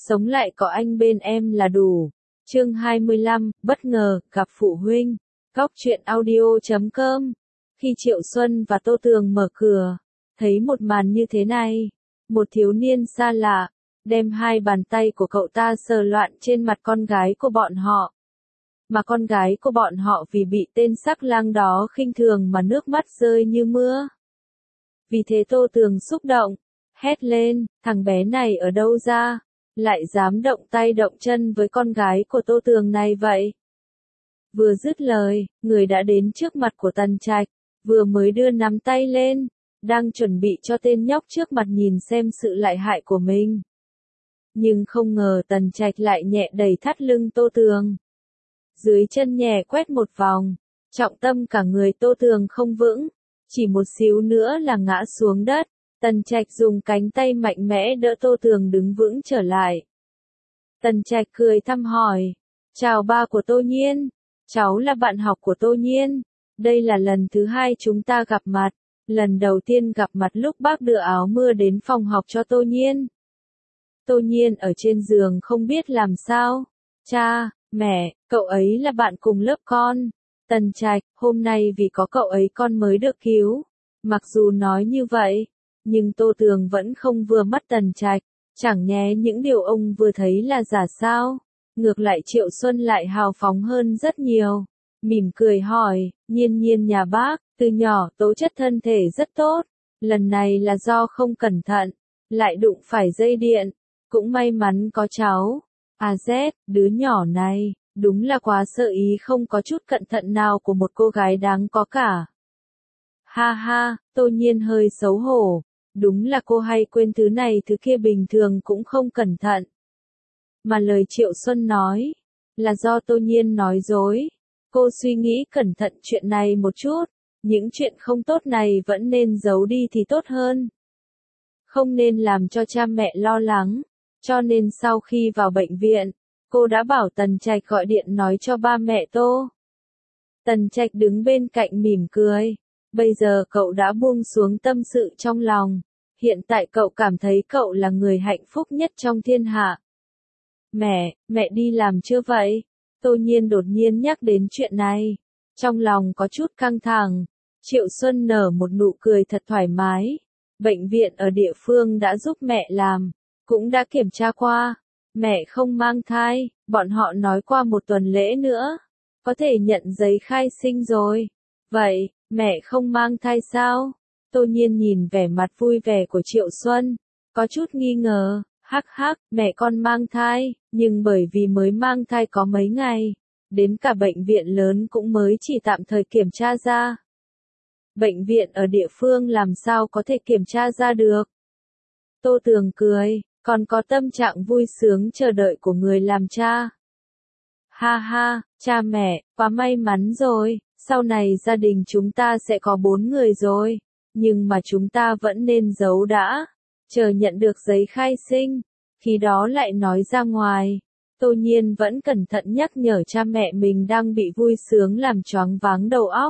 sống lại có anh bên em là đủ. Chương 25, bất ngờ, gặp phụ huynh. Góc truyện audio.com. Khi Triệu Xuân và Tô Tường mở cửa, thấy một màn như thế này. Một thiếu niên xa lạ, đem hai bàn tay của cậu ta sờ loạn trên mặt con gái của bọn họ. Mà con gái của bọn họ vì bị tên sắc lang đó khinh thường mà nước mắt rơi như mưa. Vì thế Tô Tường xúc động, hét lên, thằng bé này ở đâu ra, lại dám động tay động chân với con gái của Tô Tường này vậy. Vừa dứt lời, người đã đến trước mặt của Tần Trạch, vừa mới đưa nắm tay lên, đang chuẩn bị cho tên nhóc trước mặt nhìn xem sự lợi hại của mình. Nhưng không ngờ Tần Trạch lại nhẹ đẩy thắt lưng Tô Tường. Dưới chân nhẹ quét một vòng, trọng tâm cả người Tô Tường không vững, chỉ một xíu nữa là ngã xuống đất. Tần Trạch dùng cánh tay mạnh mẽ đỡ Tô Tường đứng vững trở lại. Tần Trạch cười thăm hỏi, chào ba của Tô Nhiên, cháu là bạn học của Tô Nhiên, đây là lần thứ hai chúng ta gặp mặt, lần đầu tiên gặp mặt lúc bác đưa áo mưa đến phòng học cho Tô Nhiên. Tô Nhiên ở trên giường không biết làm sao, cha, mẹ, cậu ấy là bạn cùng lớp con. Tần Trạch, hôm nay vì có cậu ấy con mới được cứu. Mặc dù nói như vậy, nhưng Tô Tường vẫn không vừa mắt Tần Trạch, chẳng nhé những điều ông vừa thấy là giả sao. Ngược lại Triệu Xuân lại hào phóng hơn rất nhiều. Mỉm cười hỏi, Nhiên Nhiên nhà bác, từ nhỏ tố chất thân thể rất tốt. Lần này là do không cẩn thận, lại đụng phải dây điện. Cũng may mắn có cháu. À Z, đứa nhỏ này, đúng là quá sợ ý không có chút cẩn thận nào của một cô gái đáng có cả. Ha ha, Tô Nhiên hơi xấu hổ. Đúng là cô hay quên thứ này thứ kia bình thường cũng không cẩn thận. Mà lời Triệu Xuân nói, là do Tô Nhiên nói dối. Cô suy nghĩ cẩn thận chuyện này một chút, những chuyện không tốt này vẫn nên giấu đi thì tốt hơn. Không nên làm cho cha mẹ lo lắng, cho nên sau khi vào bệnh viện, cô đã bảo Tần Trạch gọi điện nói cho ba mẹ Tô. Tần Trạch đứng bên cạnh mỉm cười, bây giờ cậu đã buông xuống tâm sự trong lòng. Hiện tại cậu cảm thấy cậu là người hạnh phúc nhất trong thiên hạ. Mẹ đi làm chưa vậy? Tô Nhiên đột nhiên nhắc đến chuyện này. Trong lòng có chút căng thẳng. Triệu Xuân nở một nụ cười thật thoải mái. Bệnh viện ở địa phương đã giúp mẹ làm. Cũng đã kiểm tra qua. Mẹ không mang thai. Bọn họ nói qua một tuần lễ nữa. Có thể nhận giấy khai sinh rồi. Vậy, mẹ không mang thai sao? Tô Nhiên nhìn vẻ mặt vui vẻ của Triệu Xuân, có chút nghi ngờ, hắc hắc, mẹ con mang thai, nhưng bởi vì mới mang thai có mấy ngày, đến cả bệnh viện lớn cũng mới chỉ tạm thời kiểm tra ra. Bệnh viện ở địa phương làm sao có thể kiểm tra ra được? Tô Tường cười, còn có tâm trạng vui sướng chờ đợi của người làm cha. Ha ha, cha mẹ, quá may mắn rồi, sau này gia đình chúng ta sẽ có 4 người rồi. Nhưng mà chúng ta vẫn nên giấu đã, chờ nhận được giấy khai sinh, khi đó lại nói ra ngoài. Tô Nhiên vẫn cẩn thận nhắc nhở cha mẹ mình đang bị vui sướng làm choáng váng đầu óc.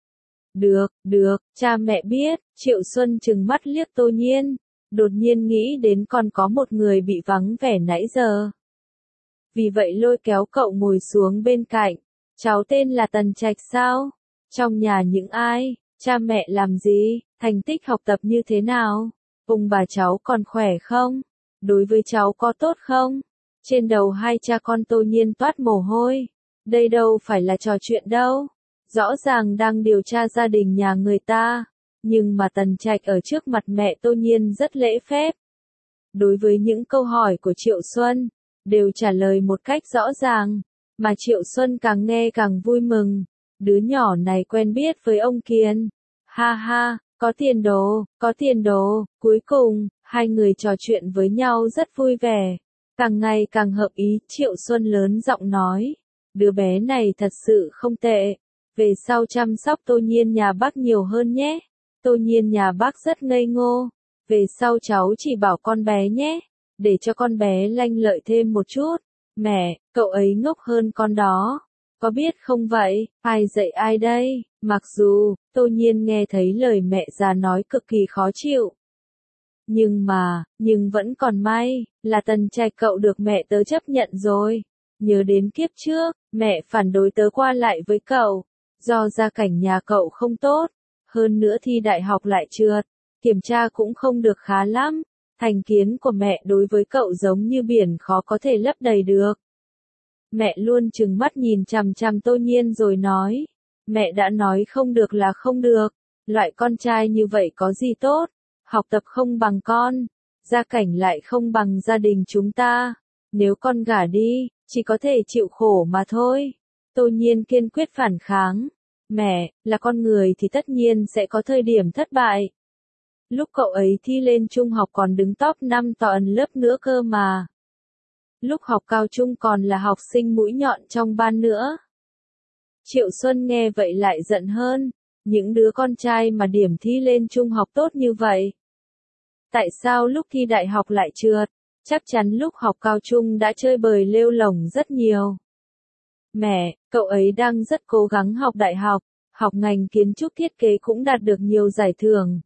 Được, cha mẹ biết. Triệu Xuân trừng mắt liếc Tô Nhiên, đột nhiên nghĩ đến còn có một người bị vắng vẻ nãy giờ. Vì vậy lôi kéo cậu ngồi xuống bên cạnh, cháu tên là Tần Trạch sao? Trong nhà những ai? Cha mẹ làm gì, thành tích học tập như thế nào? Ông bà cháu còn khỏe không? Đối với cháu có tốt không? Trên đầu hai cha con Tô Nhiên toát mồ hôi. Đây đâu phải là trò chuyện đâu. Rõ ràng đang điều tra gia đình nhà người ta. Nhưng mà Tần Trạch ở trước mặt mẹ Tô Nhiên rất lễ phép. Đối với những câu hỏi của Triệu Xuân, đều trả lời một cách rõ ràng. Mà Triệu Xuân càng nghe càng vui mừng. Đứa nhỏ này quen biết với ông Kiên. Ha ha, có tiền đồ, cuối cùng, hai người trò chuyện với nhau rất vui vẻ. Càng ngày càng hợp ý, Triệu Xuân lớn giọng nói. Đứa bé này thật sự không tệ. Về sau chăm sóc Tô Nhiên nhà bác nhiều hơn nhé. Tô Nhiên nhà bác rất ngây ngô. Về sau cháu chỉ bảo con bé nhé. Để cho con bé lanh lợi thêm một chút. Mẹ, cậu ấy ngốc hơn con đó. Có biết không vậy, ai dạy ai đây? Mặc dù, Tô Nhiên nghe thấy lời mẹ già nói cực kỳ khó chịu. Nhưng vẫn còn may, là Tần Trạch cậu được mẹ tớ chấp nhận rồi. Nhớ đến kiếp trước, mẹ phản đối tớ qua lại với cậu, do gia cảnh nhà cậu không tốt, hơn nữa thi đại học lại trượt, kiểm tra cũng không được khá lắm, thành kiến của mẹ đối với cậu giống như biển khó có thể lấp đầy được. Mẹ luôn trừng mắt nhìn chằm chằm Tô Nhiên rồi nói, mẹ đã nói không được là không được, loại con trai như vậy có gì tốt, học tập không bằng con, gia cảnh lại không bằng gia đình chúng ta, nếu con gả đi, chỉ có thể chịu khổ mà thôi. Tô Nhiên kiên quyết phản kháng, mẹ, là con người thì tất nhiên sẽ có thời điểm thất bại. Lúc cậu ấy thi lên trung học còn đứng top 5 toàn lớp nữa cơ mà. Lúc học cao trung còn là học sinh mũi nhọn trong ban nữa. Triệu Xuân nghe vậy lại giận hơn, những đứa con trai mà điểm thi lên trung học tốt như vậy. Tại sao lúc thi đại học lại trượt? Chắc chắn lúc học cao trung đã chơi bời lêu lổng rất nhiều. Mẹ, cậu ấy đang rất cố gắng học đại học ngành kiến trúc thiết kế cũng đạt được nhiều giải thưởng.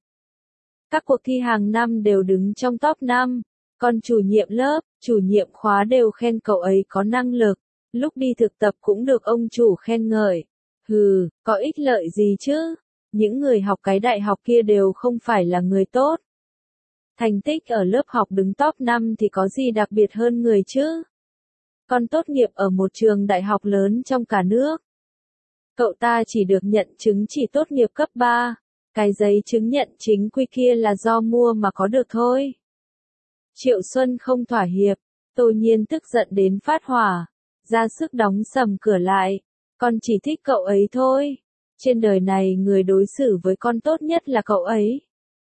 Các cuộc thi hàng năm đều đứng trong top 5, còn chủ nhiệm lớp, chủ nhiệm khóa đều khen cậu ấy có năng lực, lúc đi thực tập cũng được ông chủ khen ngợi. Hừ, có ích lợi gì chứ? Những người học cái đại học kia đều không phải là người tốt. Thành tích ở lớp học đứng top 5 thì có gì đặc biệt hơn người chứ? Con tốt nghiệp ở một trường đại học lớn trong cả nước. Cậu ta chỉ được nhận chứng chỉ tốt nghiệp cấp 3, cái giấy chứng nhận chính quy kia là do mua mà có được thôi. Triệu Xuân không thỏa hiệp, Tô Nhiên tức giận đến phát hỏa, ra sức đóng sầm cửa lại, con chỉ thích cậu ấy thôi. Trên đời này người đối xử với con tốt nhất là cậu ấy.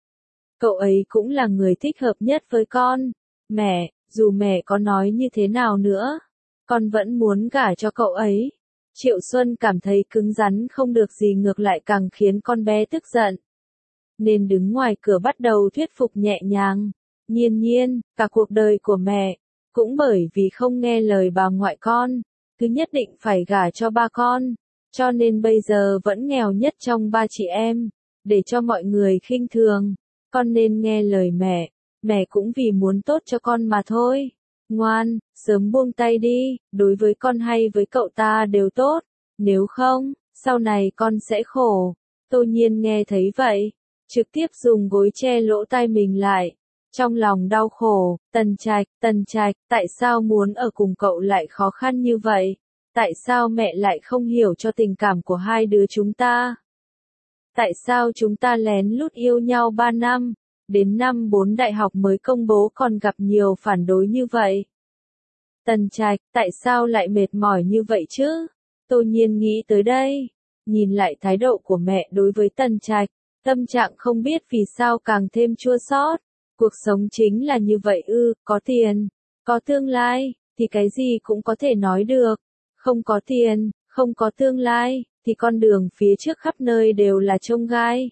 Cậu ấy cũng là người thích hợp nhất với con. Mẹ, dù mẹ có nói như thế nào nữa, con vẫn muốn gả cho cậu ấy. Triệu Xuân cảm thấy cứng rắn không được gì ngược lại càng khiến con bé tức giận. Nên đứng ngoài cửa bắt đầu thuyết phục nhẹ nhàng. Nhiên, cả cuộc đời của mẹ, cũng bởi vì không nghe lời bà ngoại con, cứ nhất định phải gả cho ba con, cho nên bây giờ vẫn nghèo nhất trong ba chị em, để cho mọi người khinh thường. Con nên nghe lời mẹ cũng vì muốn tốt cho con mà thôi. Ngoan, sớm buông tay đi, đối với con hay với cậu ta đều tốt, nếu không, sau này con sẽ khổ. Tô Nhiên nghe thấy vậy, trực tiếp dùng gối che lỗ tai mình lại, trong lòng đau khổ. Tần Trạch, tại sao muốn ở cùng cậu lại khó khăn như vậy? Tại sao mẹ lại không hiểu cho tình cảm của hai đứa chúng ta? Tại sao chúng ta lén lút yêu nhau 3 năm, đến năm 4 đại học mới công bố còn gặp nhiều phản đối như vậy? Tần Trạch, tại sao lại mệt mỏi như vậy chứ? Tô Nhiên nghĩ tới đây, nhìn lại thái độ của mẹ đối với Tần Trạch, tâm trạng không biết vì sao càng thêm chua xót. Cuộc sống chính là như vậy ư, có tiền, có tương lai, thì cái gì cũng có thể nói được. Không có tiền, không có tương lai, thì con đường phía trước khắp nơi đều là chông gai.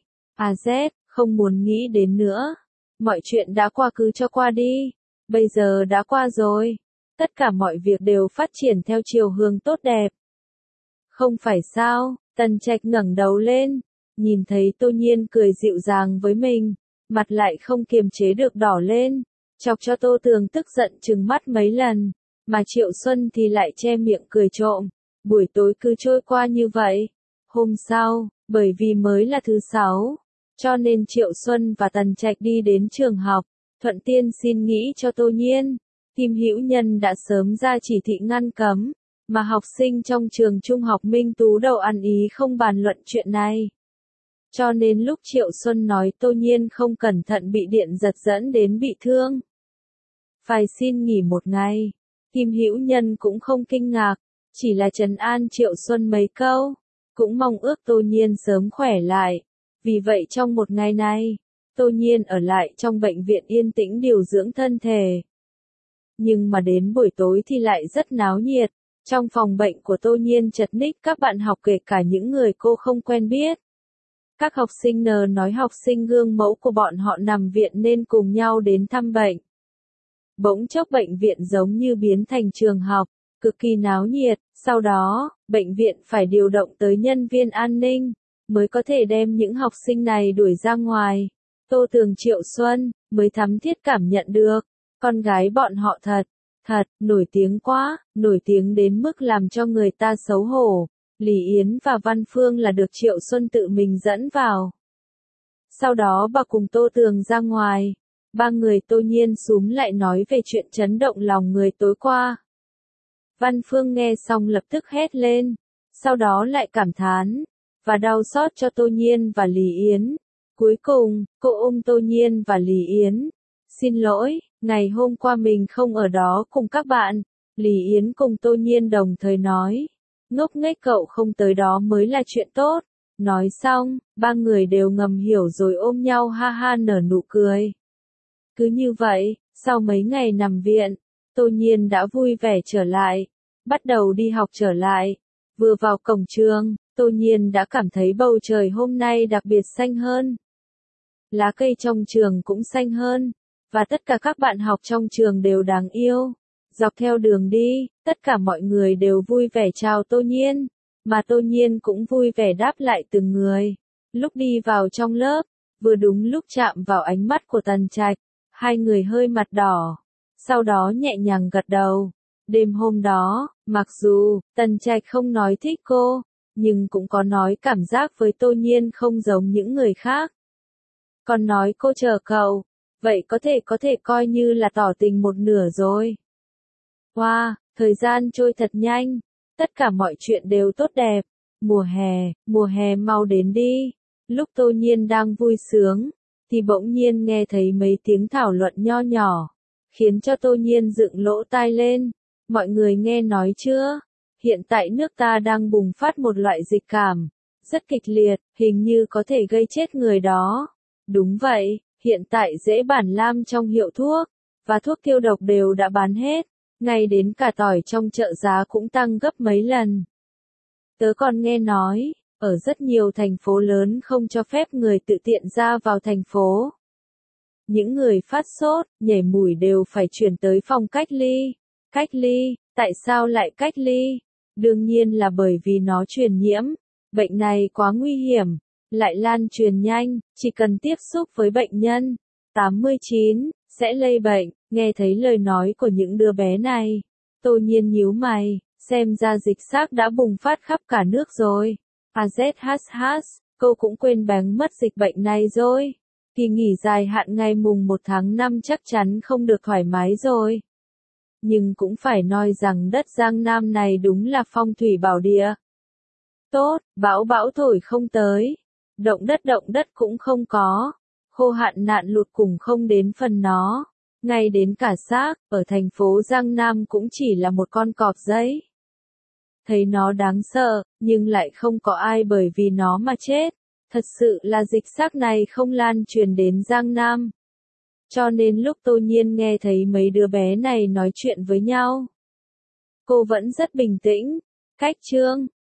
Không muốn nghĩ đến nữa. Mọi chuyện đã qua cứ cho qua đi. Bây giờ đã qua rồi. Tất cả mọi việc đều phát triển theo chiều hướng tốt đẹp. Không phải sao? Tần Trạch ngẩng đầu lên, nhìn thấy Tô Nhiên cười dịu dàng với mình, mặt lại không kiềm chế được đỏ lên, chọc cho Tô Tường tức giận trừng mắt mấy lần, mà Triệu Xuân thì lại che miệng cười trộm. Buổi tối cứ trôi qua như vậy. Hôm sau, bởi vì mới là thứ 6, cho nên Triệu Xuân và Tần Trạch đi đến trường học, thuận tiên xin nghỉ cho Tô Nhiên. Kim Hữu Nhân đã sớm ra chỉ thị ngăn cấm, mà học sinh trong trường trung học Minh Tú đầu ăn ý không bàn luận chuyện này. Cho nên lúc Triệu Xuân nói Tô Nhiên không cẩn thận bị điện giật dẫn đến bị thương, phải xin nghỉ 1 ngày, Kim Hữu Nhân cũng không kinh ngạc, chỉ là trấn an Triệu Xuân mấy câu, cũng mong ước Tô Nhiên sớm khỏe lại. Vì vậy trong 1 ngày này, Tô Nhiên ở lại trong bệnh viện yên tĩnh điều dưỡng thân thể. Nhưng mà đến buổi tối thì lại rất náo nhiệt. Trong phòng bệnh của Tô Nhiên chật ních các bạn học kể cả những người cô không quen biết. Các học sinh nói học sinh gương mẫu của bọn họ nằm viện nên cùng nhau đến thăm bệnh. Bỗng chốc bệnh viện giống như biến thành trường học, cực kỳ náo nhiệt. Sau đó, bệnh viện phải điều động tới nhân viên an ninh, mới có thể đem những học sinh này đuổi ra ngoài. Tô Tường Triệu Xuân mới thắm thiết cảm nhận được, con gái bọn họ thật, nổi tiếng quá, nổi tiếng đến mức làm cho người ta xấu hổ. Lý Yến và Văn Phương là được Triệu Xuân tự mình dẫn vào. Sau đó bà cùng Tô Tường ra ngoài, ba người Tô Nhiên xúm lại nói về chuyện chấn động lòng người tối qua. Văn Phương nghe xong lập tức hét lên, sau đó lại cảm thán, và đau xót cho Tô Nhiên và Lý Yến. Cuối cùng, cô ôm Tô Nhiên và Lý Yến. Xin lỗi, ngày hôm qua mình không ở đó cùng các bạn. Lý Yến cùng Tô Nhiên đồng thời nói. Ngốc nghếch cậu không tới đó mới là chuyện tốt. Nói xong, ba người đều ngầm hiểu rồi ôm nhau ha ha nở nụ cười. Cứ như vậy, sau mấy ngày nằm viện, Tô Nhiên đã vui vẻ trở lại, bắt đầu đi học trở lại. Vừa vào cổng trường, Tô Nhiên đã cảm thấy bầu trời hôm nay đặc biệt xanh hơn. Lá cây trong trường cũng xanh hơn, và tất cả các bạn học trong trường đều đáng yêu. Dọc theo đường đi, tất cả mọi người đều vui vẻ chào Tô Nhiên, mà Tô Nhiên cũng vui vẻ đáp lại từng người. Lúc đi vào trong lớp, vừa đúng lúc chạm vào ánh mắt của Tần Trạch, hai người hơi mặt đỏ, sau đó nhẹ nhàng gật đầu. Đêm hôm đó, mặc dù Tần Trạch không nói thích cô, nhưng cũng có nói cảm giác với Tô Nhiên không giống những người khác. Còn nói cô chờ cậu, vậy có thể coi như là tỏ tình một nửa rồi. Wow, thời gian trôi thật nhanh, tất cả mọi chuyện đều tốt đẹp. Mùa hè mau đến đi. Lúc Tô Nhiên đang vui sướng, thì bỗng nhiên nghe thấy mấy tiếng thảo luận nho nhỏ, khiến cho Tô Nhiên dựng lỗ tai lên. Mọi người nghe nói chưa? Hiện tại nước ta đang bùng phát một loại dịch cảm, rất kịch liệt, hình như có thể gây chết người đó. Đúng vậy, hiện tại rễ bản lam trong hiệu thuốc, và thuốc tiêu độc đều đã bán hết, ngay đến cả tỏi trong chợ giá cũng tăng gấp mấy lần. Tớ còn nghe nói, ở rất nhiều thành phố lớn không cho phép người tự tiện ra vào thành phố. Những người phát sốt, nhảy mũi đều phải chuyển tới phòng cách ly. Cách ly, tại sao lại cách ly? Đương nhiên là bởi vì nó truyền nhiễm. Bệnh này quá nguy hiểm, lại lan truyền nhanh, chỉ cần tiếp xúc với bệnh nhân 89 sẽ lây bệnh. Nghe thấy lời nói của những đứa bé này, Tô Nhiên nhíu mày, xem ra dịch xác đã bùng phát khắp cả nước rồi. AZHH, cô cũng quên bén mất dịch bệnh này rồi. Kỳ nghỉ dài hạn ngày mùng 1 tháng 5 chắc chắn không được thoải mái rồi. Nhưng cũng phải nói rằng đất Giang Nam này đúng là phong thủy bảo địa. Tốt, bão thổi không tới, động đất cũng không có, khô hạn nạn lụt cùng không đến phần nó. Ngay đến cả xác, ở thành phố Giang Nam cũng chỉ là một con cọp giấy. Thấy nó đáng sợ, nhưng lại không có ai bởi vì nó mà chết. Thật sự là dịch xác này không lan truyền đến Giang Nam. Cho nên lúc Tô Nhiên nghe thấy mấy đứa bé này nói chuyện với nhau, cô vẫn rất bình tĩnh. Cách chương